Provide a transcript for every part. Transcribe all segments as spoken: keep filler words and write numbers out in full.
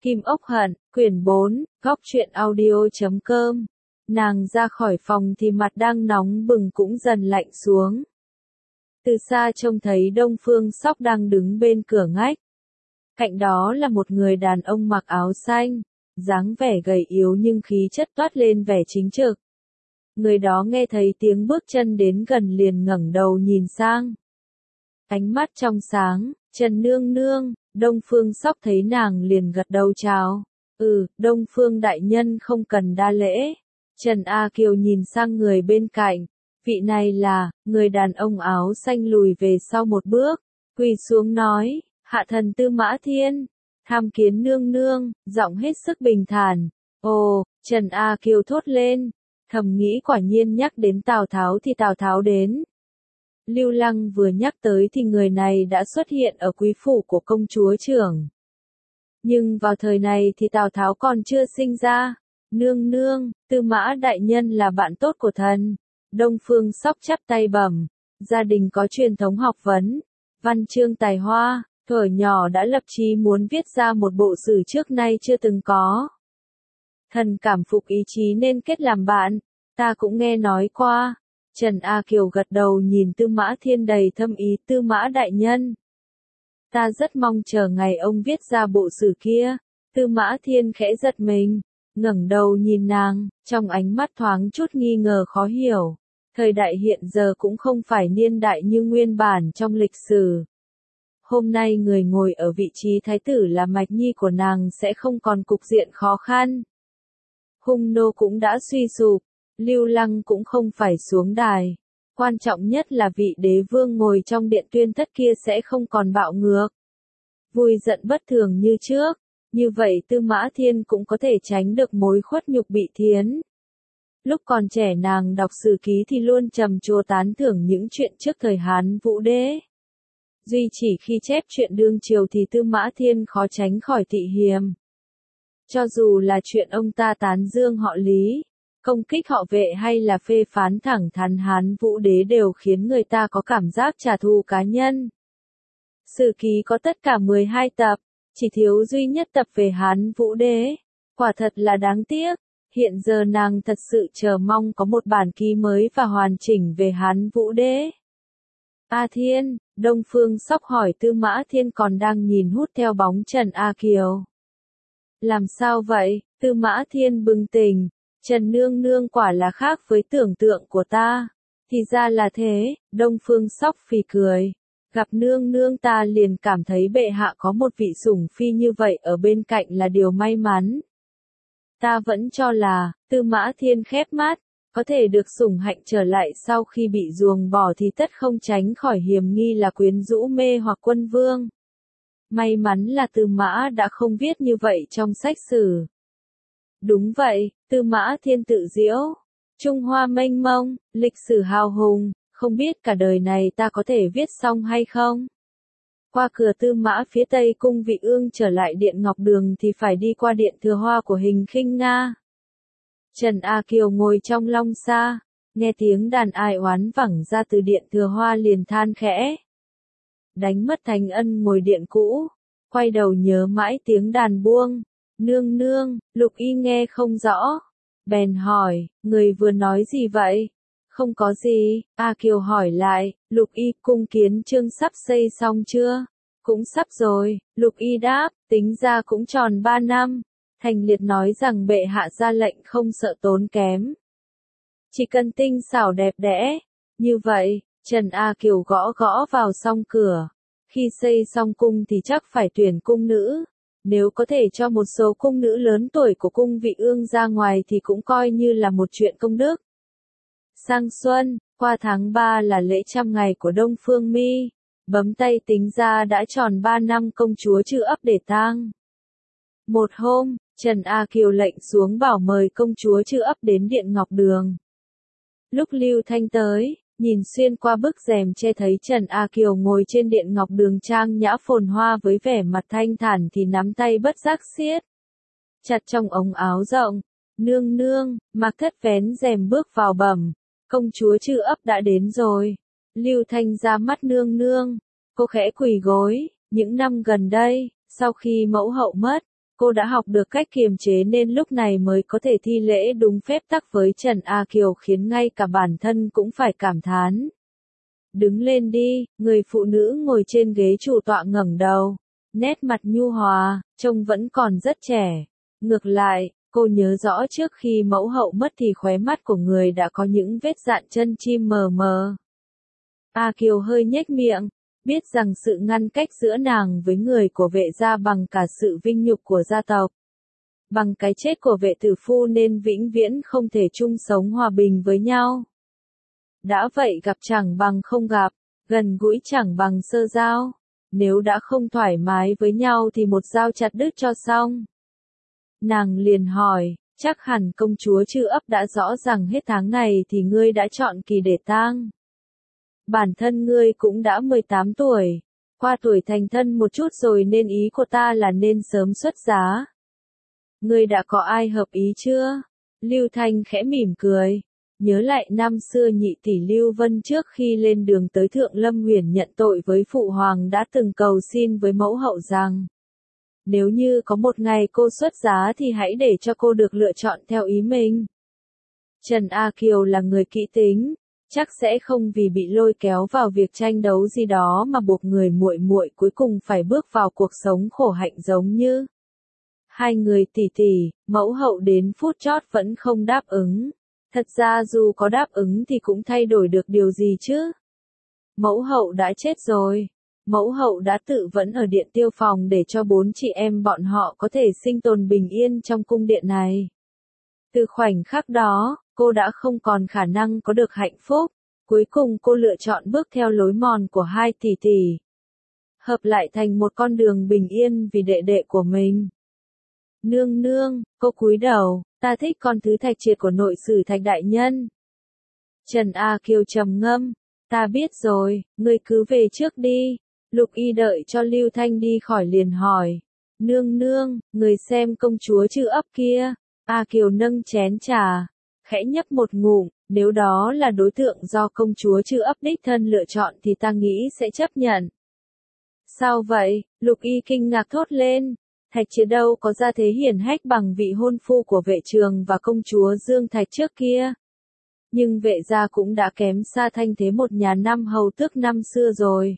Kim Ốc Hận, quyển bốn, góc truyện audio chấm com. Nàng ra khỏi phòng thì mặt đang nóng bừng cũng dần lạnh xuống. Từ xa trông thấy Đông Phương Sóc đang đứng bên cửa ngách. Cạnh đó là một người đàn ông mặc áo xanh, dáng vẻ gầy yếu nhưng khí chất toát lên vẻ chính trực. Người đó nghe thấy tiếng bước chân đến gần liền ngẩng đầu nhìn sang. Ánh mắt trong sáng, Trần nương nương, Đông Phương Sóc thấy nàng liền gật đầu chào. Ừ, Đông Phương đại nhân không cần đa lễ. Trần A Kiều nhìn sang người bên cạnh. Vị này là, người đàn ông áo xanh lùi về sau một bước, quỳ xuống nói, hạ thần Tư Mã Thiên, tham kiến nương nương, giọng hết sức bình thản. Ồ, Trần A Kiều thốt lên, thầm nghĩ quả nhiên nhắc đến Tào Tháo thì Tào Tháo đến. Lưu Lăng vừa nhắc tới thì người này đã xuất hiện ở quý phủ của công chúa trưởng. Nhưng vào thời này thì Tào Tháo còn chưa sinh ra. Nương nương, Tư Mã đại nhân là bạn tốt của thần. Đông Phương Sóc chắp tay bẩm, gia đình có truyền thống học vấn, văn chương tài hoa, thuở nhỏ đã lập chí muốn viết ra một bộ sử trước nay chưa từng có. Thần cảm phục ý chí nên kết làm bạn, ta cũng nghe nói qua. Trần A Kiều gật đầu nhìn Tư Mã Thiên đầy thâm ý. Tư Mã đại nhân, ta rất mong chờ ngày ông viết ra bộ sử kia. Tư Mã Thiên khẽ giật mình, ngẩng đầu nhìn nàng, trong ánh mắt thoáng chút nghi ngờ khó hiểu. Thời đại hiện giờ cũng không phải niên đại như nguyên bản trong lịch sử. Hôm nay người ngồi ở vị trí thái tử là mạch nhi của nàng sẽ không còn cục diện khó khăn. Hung nô cũng đã suy sụp, Lưu Lăng cũng không phải xuống đài. Quan trọng nhất là vị đế vương ngồi trong điện tuyên thất kia sẽ không còn bạo ngược, vui giận bất thường như trước. Như vậy Tư Mã Thiên cũng có thể tránh được mối khuất nhục bị thiến. Lúc còn trẻ nàng đọc sử ký thì luôn trầm trồ tán thưởng những chuyện trước thời Hán Vũ Đế. Duy chỉ khi chép chuyện đương triều thì Tư Mã Thiên khó tránh khỏi tị hiềm. Cho dù là chuyện ông ta tán dương họ Lý, công kích họ Vệ hay là phê phán thẳng thắn Hán Vũ Đế đều khiến người ta có cảm giác trả thù cá nhân. Sử ký có tất cả mười hai tập, chỉ thiếu duy nhất tập về Hán Vũ Đế. Quả thật là đáng tiếc. Hiện giờ nàng thật sự chờ mong có một bản ký mới và hoàn chỉnh về Hán Vũ Đế. A Thiên, Đông Phương Sóc hỏi. Tư Mã Thiên còn đang nhìn hút theo bóng Trần A Kiều. Làm sao vậy? Tư Mã Thiên bừng tỉnh. Trần nương nương quả là khác với tưởng tượng của ta. Thì ra là thế. Đông Phương Sóc phì cười. Gặp nương nương ta liền cảm thấy bệ hạ có một vị sủng phi như vậy ở bên cạnh là điều may mắn. Ta vẫn cho là, Tư Mã Thiên khép mắt, có thể được sủng hạnh trở lại sau khi bị ruồng bỏ thì tất không tránh khỏi hiềm nghi là quyến rũ mê hoặc quân vương. May mắn là Tư Mã đã không viết như vậy trong sách sử. Đúng vậy, Tư Mã Thiên tự diễu. Trung Hoa mênh mông, lịch sử hào hùng, không biết cả đời này ta có thể viết xong hay không? Qua cửa Tư Mã phía tây cung Vị Ương trở lại điện Ngọc Đường thì phải đi qua điện Thừa Hoa của Hình Khinh Nga. Trần A Kiều ngồi trong long xa, nghe tiếng đàn ai oán vẳng ra từ điện Thừa Hoa liền than khẽ. Đánh mất Thành Ân ngồi điện cũ, quay đầu nhớ mãi tiếng đàn buông. Nương nương, Lục Y nghe không rõ, bèn hỏi, người vừa nói gì vậy? Không có gì. A Kiều hỏi lại, Lục Y cung Kiến Chương sắp xây xong chưa? Cũng sắp rồi. Lục Y đáp, tính ra cũng tròn ba năm. Thành Liệt nói rằng bệ hạ ra lệnh không sợ tốn kém, chỉ cần tinh xảo đẹp đẽ. Như vậy, Trần A Kiều gõ gõ vào song cửa. Khi xây xong cung thì chắc phải tuyển cung nữ. Nếu có thể cho một số cung nữ lớn tuổi của cung Vị Ương ra ngoài thì cũng coi như là một chuyện công đức. Sang xuân, qua tháng ba là lễ trăm ngày của Đông Phương Mi. Bấm tay tính ra đã tròn ba năm công chúa Chư Ấp để tang. Một hôm, Trần A Kiều lệnh xuống bảo mời công chúa Chư Ấp đến điện Ngọc Đường. Lúc Lưu Thanh tới, nhìn xuyên qua bức rèm che thấy Trần A Kiều ngồi trên điện Ngọc Đường trang nhã phồn hoa với vẻ mặt thanh thản thì nắm tay bất giác siết chặt trong ống áo rộng. Nương nương, Mạc Thất vén rèm bước vào bẩm, công chúa Chư Ấp đã đến rồi. Lưu Thanh ra mắt nương nương, cô khẽ quỳ gối. Những năm gần đây, sau khi mẫu hậu mất, cô đã học được cách kiềm chế nên lúc này mới có thể thi lễ đúng phép tắc với Trần A Kiều khiến ngay cả bản thân cũng phải cảm thán. Đứng lên đi, người phụ nữ ngồi trên ghế chủ tọa ngẩng đầu, nét mặt nhu hòa, trông vẫn còn rất trẻ. Ngược lại, cô nhớ rõ trước khi mẫu hậu mất thì khóe mắt của người đã có những vết dạn chân chim mờ mờ. A Kiều hơi nhếch miệng, biết rằng sự ngăn cách giữa nàng với người của Vệ gia bằng cả sự vinh nhục của gia tộc. Bằng cái chết của Vệ tử phu nên vĩnh viễn không thể chung sống hòa bình với nhau. Đã vậy gặp chẳng bằng không gặp, gần gũi chẳng bằng sơ giao. Nếu đã không thoải mái với nhau thì một dao chặt đứt cho xong. Nàng liền hỏi, chắc hẳn công chúa Chư Ấp đã rõ rằng hết tháng này thì ngươi đã chọn kỳ để tang. Bản thân ngươi cũng đã mười tám tuổi, qua tuổi thành thân một chút rồi nên ý của ta là nên sớm xuất giá. Ngươi đã có ai hợp ý chưa? Lưu Thanh khẽ mỉm cười, nhớ lại năm xưa nhị tỷ Lưu Vân trước khi lên đường tới Thượng Lâm Huyền nhận tội với Phụ Hoàng đã từng cầu xin với mẫu hậu rằng, nếu như có một ngày cô xuất giá thì hãy để cho cô được lựa chọn theo ý mình. Trần A Kiều là người kỹ tính, chắc sẽ không vì bị lôi kéo vào việc tranh đấu gì đó mà buộc người muội muội cuối cùng phải bước vào cuộc sống khổ hạnh giống như hai người tỷ tỷ. Mẫu hậu đến phút chót vẫn không đáp ứng. Thật ra dù có đáp ứng thì cũng thay đổi được điều gì chứ? Mẫu hậu đã chết rồi. Mẫu hậu đã tự vẫn ở điện Tiêu Phòng để cho bốn chị em bọn họ có thể sinh tồn bình yên trong cung điện này. Từ khoảnh khắc đó, cô đã không còn khả năng có được hạnh phúc. Cuối cùng cô lựa chọn bước theo lối mòn của hai tỷ tỷ. Hợp lại thành một con đường bình yên vì đệ đệ của mình. Nương nương, cô cúi đầu, ta thích con thứ Thạch Triệt của nội sử Thạch đại nhân. Trần A Kiều trầm ngâm, ta biết rồi, ngươi cứ về trước đi. Lục Y đợi cho Lưu Thanh đi khỏi liền hỏi, nương nương, người xem công chúa Chư Ấp kia. A Kiều nâng chén trà, khẽ nhấp một ngụm, nếu đó là đối tượng do công chúa Chư Ấp đích thân lựa chọn thì ta nghĩ sẽ chấp nhận. Sao vậy? Lục Y kinh ngạc thốt lên. Thạch Triệt đâu có gia thế hiển hách bằng vị hôn phu của Vệ Trường và công chúa Dương Thạch trước kia. Nhưng Vệ gia cũng đã kém xa thanh thế một nhà năm hầu tước năm xưa rồi.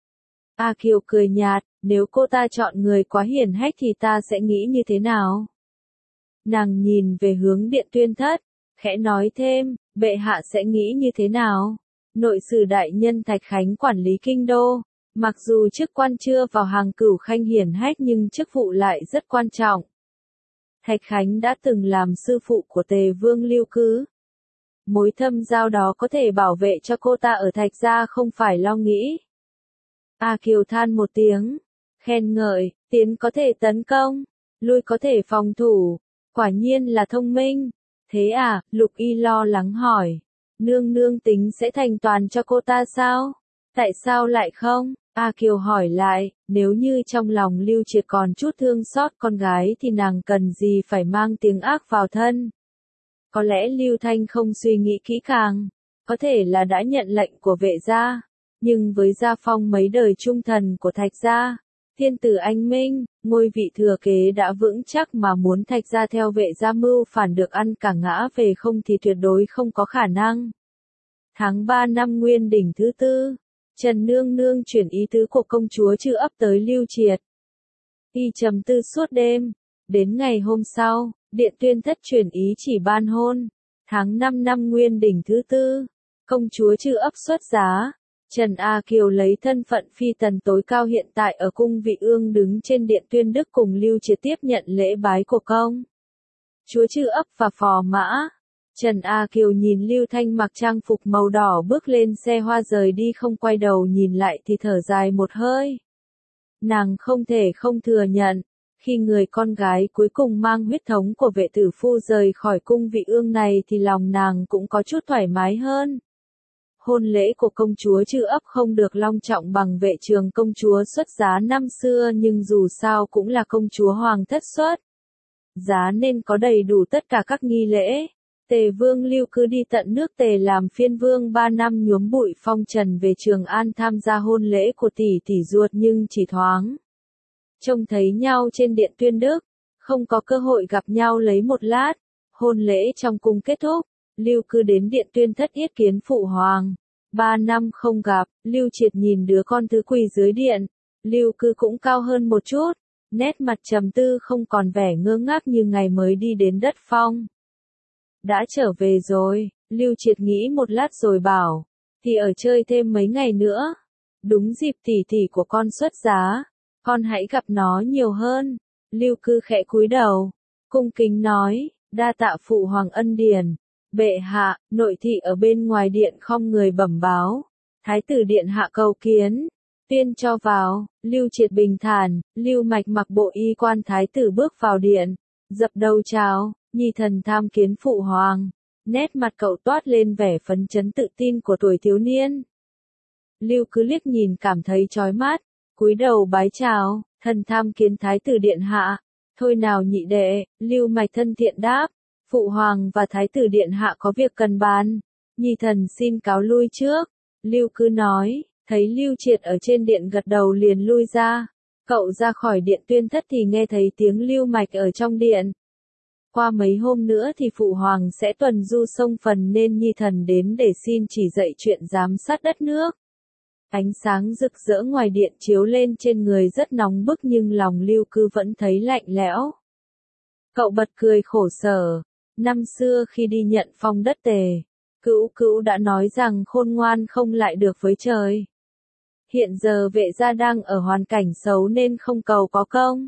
A Kiều cười nhạt, nếu cô ta chọn người quá hiển hách thì ta sẽ nghĩ như thế nào? Nàng nhìn về hướng điện tuyên thất, khẽ nói thêm, bệ hạ sẽ nghĩ như thế nào? Nội sử đại nhân Thạch Khánh quản lý kinh đô, mặc dù chức quan chưa vào hàng cửu khanh hiển hách nhưng chức vụ lại rất quan trọng. Thạch Khánh đã từng làm sư phụ của Tề Vương Lưu Cứ. Mối thâm giao đó có thể bảo vệ cho cô ta ở Thạch gia không phải lo nghĩ. A Kiều than một tiếng, khen ngợi, tiến có thể tấn công, lui có thể phòng thủ, quả nhiên là thông minh. Thế à? Lục Y lo lắng hỏi, nương nương tính sẽ thành toàn cho cô ta sao? Tại sao lại không? A Kiều hỏi lại, nếu như trong lòng Lưu Triệt còn chút thương xót con gái thì nàng cần gì phải mang tiếng ác vào thân? Có lẽ Lưu Thanh không suy nghĩ kỹ càng, có thể là đã nhận lệnh của Vệ gia, nhưng với gia phong mấy đời trung thần của Thạch gia, thiên tử anh minh, ngôi vị thừa kế đã vững chắc mà muốn Thạch gia theo Vệ gia mưu phản được ăn cả ngã về không thì tuyệt đối không có khả năng. Tháng ba năm Nguyên Đỉnh thứ tư, Trần Nương Nương chuyển ý tứ của công chúa Chư Ấp tới Lưu Triệt. Y trầm tư suốt đêm, đến ngày hôm sau, điện tuyên thất chuyển ý chỉ ban hôn. Tháng năm năm Nguyên Đỉnh thứ tư, công chúa Chư Ấp xuất giá. Trần A Kiều lấy thân phận phi tần tối cao hiện tại ở cung Vị Ương đứng trên điện tuyên đức cùng Lưu Triệt tiếp nhận lễ bái của công chúa Chư Ấp và phò mã. Trần A Kiều nhìn Lưu Thanh mặc trang phục màu đỏ bước lên xe hoa rời đi không quay đầu nhìn lại thì thở dài một hơi. Nàng không thể không thừa nhận, khi người con gái cuối cùng mang huyết thống của Vệ tử phu rời khỏi cung Vị Ương này thì lòng nàng cũng có chút thoải mái hơn. Hôn lễ của công chúa Chư Ấp không được long trọng bằng Vệ Trường công chúa xuất giá năm xưa nhưng dù sao cũng là công chúa hoàng thất xuất giá nên có đầy đủ tất cả các nghi lễ. Tề Vương Lưu Cứ đi tận nước Tề làm phiên vương ba năm nhuốm bụi phong trần về Trường An tham gia hôn lễ của tỷ tỷ ruột nhưng chỉ thoáng trông thấy nhau trên điện tuyên đức, Không có cơ hội gặp nhau lấy một lát, hôn lễ trong cung kết thúc, Lưu Cư đến điện Tuyên Thất yết kiến phụ hoàng. Ba năm không gặp, Lưu Triệt nhìn đứa con thứ quỳ dưới điện, Lưu Cư cũng cao hơn một chút, nét mặt trầm tư không còn vẻ ngơ ngác như ngày mới đi đến đất phong. Đã trở về rồi, Lưu Triệt nghĩ một lát rồi bảo, thì ở chơi thêm mấy ngày nữa. Đúng dịp tỷ tỷ của con xuất giá, con hãy gặp nó nhiều hơn. Lưu Cư khẽ cúi đầu, cung kính nói, đa tạ phụ hoàng ân điển. Bệ hạ, nội thị ở bên ngoài điện không người bẩm báo. Thái tử điện hạ cầu kiến. Tuyên cho vào. Lưu Triệt bình thản, Lưu Mạch mặc bộ y quan thái tử bước vào điện, dập đầu chào, nhi thần tham kiến phụ hoàng. Nét mặt cậu toát lên vẻ phấn chấn tự tin của tuổi thiếu niên. Lưu cứ liếc nhìn cảm thấy chói mắt, cúi đầu bái chào, thần tham kiến thái tử điện hạ. Thôi nào nhị đệ, Lưu Mạch thân thiện đáp, phụ hoàng và thái tử điện hạ có việc cần bàn, nhi thần xin cáo lui trước. Lưu cứ nói, thấy Lưu Triệt ở trên điện gật đầu liền lui ra. Cậu ra khỏi điện Tuyên Thất thì nghe thấy tiếng Lưu Mạch ở trong điện. Qua mấy hôm nữa thì phụ hoàng sẽ tuần du sông Phần nên nhi thần đến để xin chỉ dạy chuyện giám sát đất nước. Ánh sáng rực rỡ ngoài điện chiếu lên trên người rất nóng bức nhưng lòng Lưu Cư vẫn thấy lạnh lẽo. Cậu bật cười khổ sở. Năm xưa khi đi nhận phong đất Tề, Cữu Cữu đã nói rằng khôn ngoan không lại được với trời. Hiện giờ Vệ gia đang ở hoàn cảnh xấu nên không cầu có công,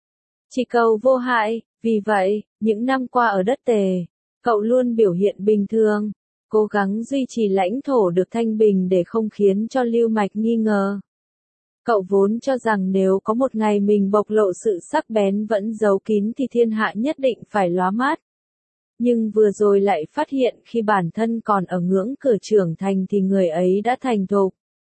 chỉ cầu vô hại. Vì vậy, những năm qua ở đất Tề, cậu luôn biểu hiện bình thường, cố gắng duy trì lãnh thổ được thanh bình để không khiến cho Lưu Mạch nghi ngờ. Cậu vốn cho rằng nếu có một ngày mình bộc lộ sự sắc bén vẫn giấu kín thì thiên hạ nhất định phải lóa mắt. Nhưng vừa rồi lại phát hiện khi bản thân còn ở ngưỡng cửa trưởng thành thì người ấy đã thành thục.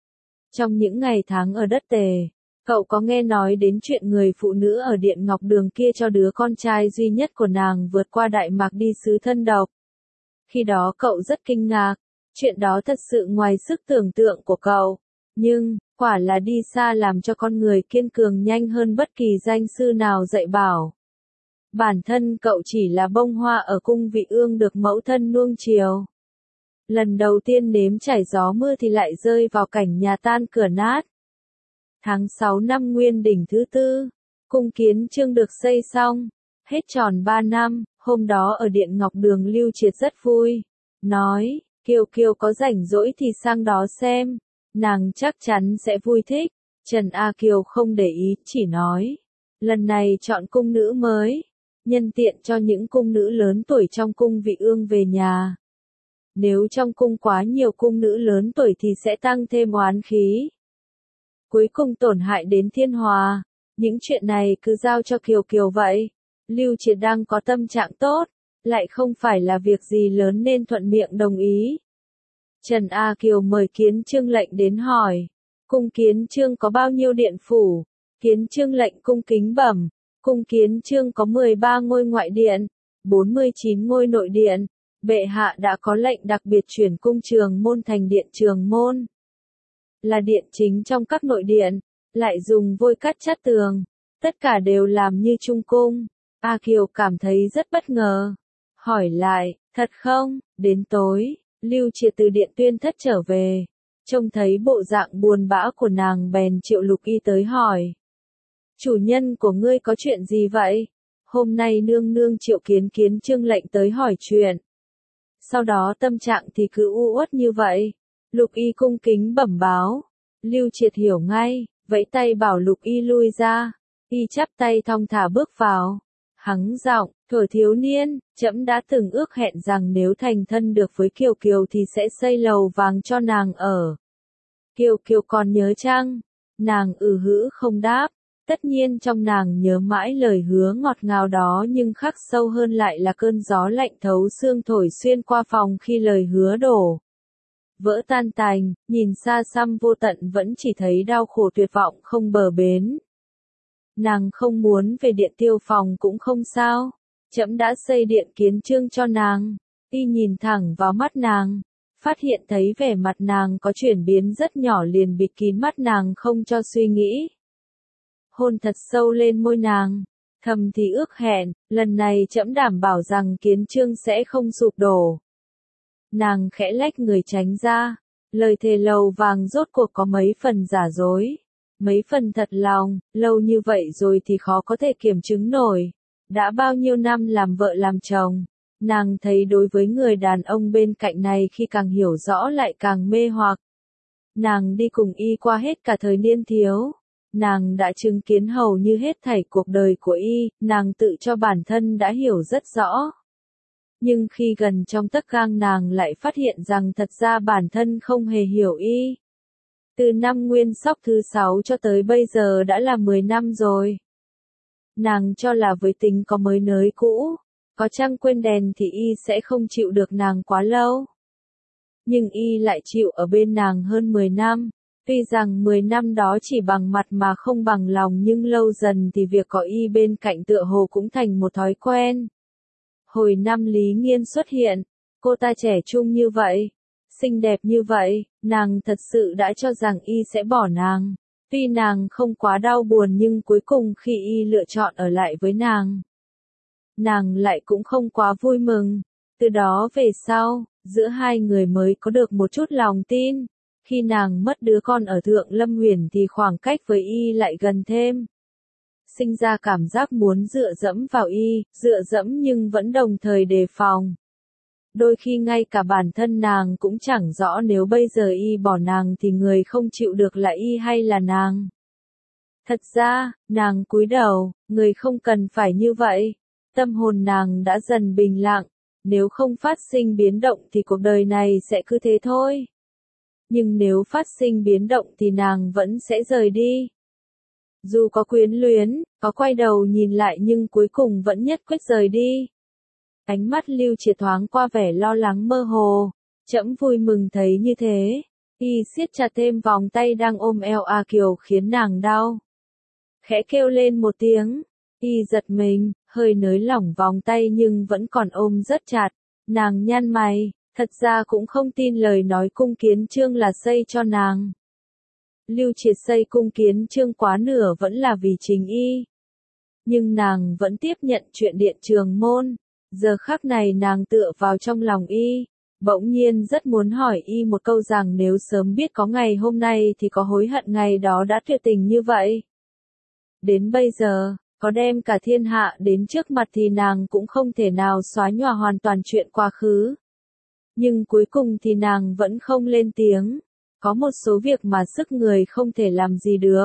Trong những ngày tháng ở đất Tề, cậu có nghe nói đến chuyện người phụ nữ ở Điện Ngọc Đường kia cho đứa con trai duy nhất của nàng vượt qua Đại Mạc đi xứ thân độc. Khi đó cậu rất kinh ngạc, chuyện đó thật sự ngoài sức tưởng tượng của cậu. Nhưng, quả là đi xa làm cho con người kiên cường nhanh hơn bất kỳ danh sư nào dạy bảo. Bản thân cậu chỉ là bông hoa ở cung vị ương được mẫu thân nuông chiều. Lần đầu tiên nếm trải gió mưa thì lại rơi vào cảnh nhà tan cửa nát. Tháng sáu năm Nguyên Đỉnh thứ tư, cung Kiến Chương được xây xong, hết tròn ba năm, hôm đó ở Điện Ngọc Đường Lưu Triệt rất vui, nói, Kiều Kiều có rảnh rỗi thì sang đó xem, nàng chắc chắn sẽ vui thích. Trần A Kiều không để ý, chỉ nói, lần này chọn cung nữ mới, nhân tiện cho những cung nữ lớn tuổi trong cung vị ương về nhà. Nếu trong cung quá nhiều cung nữ lớn tuổi thì sẽ tăng thêm oán khí, cuối cùng tổn hại đến thiên hòa. Những chuyện này cứ giao cho Kiều Kiều vậy. Lưu Triệt đang có tâm trạng tốt, lại không phải là việc gì lớn nên thuận miệng đồng ý. Trần A Kiều mời Kiến Chương lệnh đến hỏi, cung Kiến Chương có bao nhiêu điện phủ? Kiến Chương lệnh cung kính bẩm, cung Kiến Chương có mười ba ngôi ngoại điện, bốn mươi chín ngôi nội điện. Bệ hạ đã có lệnh đặc biệt chuyển cung Trường Môn thành điện Trường Môn, là điện chính trong các nội điện, lại dùng vôi cắt chát tường, tất cả đều làm như trung cung. A Kiều cảm thấy rất bất ngờ, hỏi lại, thật không? Đến tối, Lưu Triệt từ điện Tuyên Thất trở về, trông thấy bộ dạng buồn bã của nàng bèn triệu Lục Y tới hỏi, chủ nhân của ngươi có chuyện gì vậy? Hôm nay nương nương triệu Kiến Kiến Chương lệnh tới hỏi chuyện. Sau đó tâm trạng thì cứ u uất như vậy. Lục Y cung kính bẩm báo. Lưu Triệt hiểu ngay, vẫy tay bảo Lục Y lui ra. Y chắp tay thong thả bước vào. Hắng giọng, thuở thiếu niên, trẫm đã từng ước hẹn rằng nếu thành thân được với Kiều Kiều thì sẽ xây lầu vàng cho nàng ở. Kiều Kiều còn nhớ chăng? Nàng ừ hữ không đáp. Tất nhiên trong nàng nhớ mãi lời hứa ngọt ngào đó nhưng khắc sâu hơn lại là cơn gió lạnh thấu xương thổi xuyên qua phòng khi lời hứa đổ vỡ tan tành, nhìn xa xăm vô tận vẫn chỉ thấy đau khổ tuyệt vọng không bờ bến. Nàng không muốn về điện Tiêu Phòng cũng không sao, trẫm đã xây điện Kiến Chương cho nàng. Y nhìn thẳng vào mắt nàng, phát hiện thấy vẻ mặt nàng có chuyển biến rất nhỏ liền bịt kín mắt nàng không cho suy nghĩ. Hôn thật sâu lên môi nàng, Thầm thì ước hẹn, lần này trẫm đảm bảo rằng Kiến Chương sẽ không sụp đổ. Nàng khẽ lách người tránh ra, lời thề lầu vàng rốt cuộc có mấy phần giả dối, mấy phần thật lòng, lâu như vậy rồi thì khó có thể kiểm chứng nổi. Đã bao nhiêu năm làm vợ làm chồng, nàng thấy đối với người đàn ông bên cạnh này khi càng hiểu rõ lại càng mê hoặc. Nàng đi cùng y qua hết cả thời niên thiếu. Nàng đã chứng kiến hầu như hết thảy cuộc đời của y, nàng tự cho bản thân đã hiểu rất rõ. Nhưng khi gần trong tấc gang nàng lại phát hiện rằng thật ra bản thân không hề hiểu y. Từ năm Nguyên Sóc thứ sáu cho tới bây giờ đã là mười năm rồi. Nàng cho là với tính có mới nới cũ, có trăng quên đèn thì y sẽ không chịu được nàng quá lâu. Nhưng y lại chịu ở bên nàng hơn mười năm. Tuy rằng mười năm đó chỉ bằng mặt mà không bằng lòng nhưng lâu dần thì việc có y bên cạnh tựa hồ cũng thành một thói quen. Hồi năm Lý Nghiên xuất hiện, cô ta trẻ trung như vậy, xinh đẹp như vậy, nàng thật sự đã cho rằng y sẽ bỏ nàng. Tuy nàng không quá đau buồn nhưng cuối cùng khi y lựa chọn ở lại với nàng, nàng lại cũng không quá vui mừng. Từ đó về sau, giữa hai người mới có được một chút lòng tin. Khi nàng mất đứa con ở Thượng Lâm Huyền thì khoảng cách với y lại gần thêm. Sinh ra cảm giác muốn dựa dẫm vào y, dựa dẫm nhưng vẫn đồng thời đề phòng. Đôi khi ngay cả bản thân nàng cũng chẳng rõ nếu bây giờ y bỏ nàng thì người không chịu được là y hay là nàng. Thật ra, nàng cúi đầu, người không cần phải như vậy. Tâm hồn nàng đã dần bình lặng, nếu không phát sinh biến động thì cuộc đời này sẽ cứ thế thôi. Nhưng nếu phát sinh biến động thì nàng vẫn sẽ rời đi. Dù có quyến luyến, có quay đầu nhìn lại nhưng cuối cùng vẫn nhất quyết rời đi. Ánh mắt Lưu Triệt thoáng qua vẻ lo lắng mơ hồ. Trẫm vui mừng thấy như thế. Y siết chặt thêm vòng tay đang ôm eo A Kiều khiến nàng đau. Khẽ kêu lên một tiếng. Y giật mình, hơi nới lỏng vòng tay nhưng vẫn còn ôm rất chặt. Nàng nhăn mày. Thật ra cũng không tin lời nói cung Kiến Chương là xây cho nàng. Lưu Triệt xây cung Kiến Chương quá nửa vẫn là vì chính y. Nhưng nàng vẫn tiếp nhận chuyện Điện Trường Môn. Giờ khắc này nàng tựa vào trong lòng y. Bỗng nhiên rất muốn hỏi y một câu rằng nếu sớm biết có ngày hôm nay thì có hối hận ngày đó đã tuyệt tình như vậy. Đến bây giờ, có đem cả thiên hạ đến trước mặt thì nàng cũng không thể nào xóa nhòa hoàn toàn chuyện quá khứ. Nhưng cuối cùng thì nàng vẫn không lên tiếng. Có một số việc mà sức người không thể làm gì được.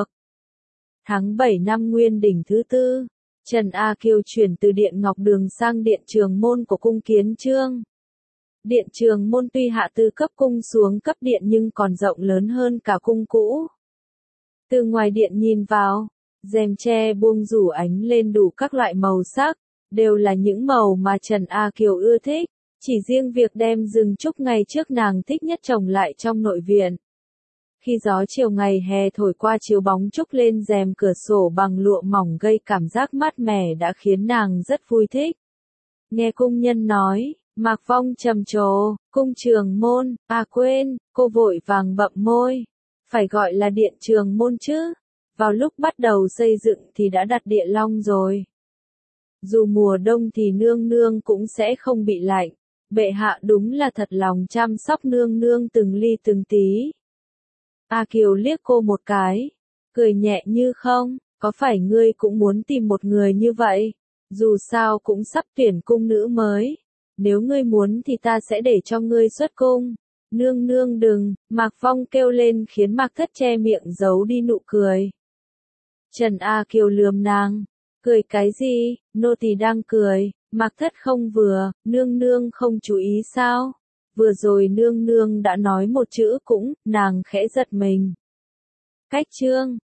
Tháng bảy năm Nguyên Đỉnh thứ tư, Trần A Kiều chuyển từ Điện Ngọc Đường sang Điện Trường Môn của cung Kiến Chương. Điện Trường Môn tuy hạ từ cấp cung xuống cấp điện nhưng còn rộng lớn hơn cả cung cũ. Từ ngoài điện nhìn vào, rèm tre buông rủ ánh lên đủ các loại màu sắc, đều là những màu mà Trần A Kiều ưa thích. Chỉ riêng việc đem rừng trúc ngày trước nàng thích nhất trồng lại trong nội viện. Khi gió chiều ngày hè thổi qua chiếu bóng trúc lên rèm cửa sổ bằng lụa mỏng gây cảm giác mát mẻ đã khiến nàng rất vui thích. Nghe cung nhân nói, Mạc Vong trầm trồ, cung Trường Môn, à quên, cô vội vàng bậm môi. Phải gọi là Điện Trường Môn chứ. Vào lúc bắt đầu xây dựng thì đã đặt Địa Long rồi. Dù mùa đông thì nương nương cũng sẽ không bị lạnh. Bệ hạ đúng là thật lòng chăm sóc nương nương từng ly từng tí. A Kiều liếc cô một cái, cười nhẹ như không, có phải ngươi cũng muốn tìm một người như vậy? Dù sao cũng sắp tuyển cung nữ mới. Nếu ngươi muốn thì ta sẽ để cho ngươi xuất cung. Nương nương đừng, Mạc Phong kêu lên khiến Mạc Thất che miệng giấu đi nụ cười. Trần A Kiều lườm nàng, cười cái gì, nô tỳ đang cười. Mạc Thất không vừa, nương nương không chú ý sao? Vừa rồi nương nương đã nói một chữ cũng, nàng khẽ giật mình. Cách chương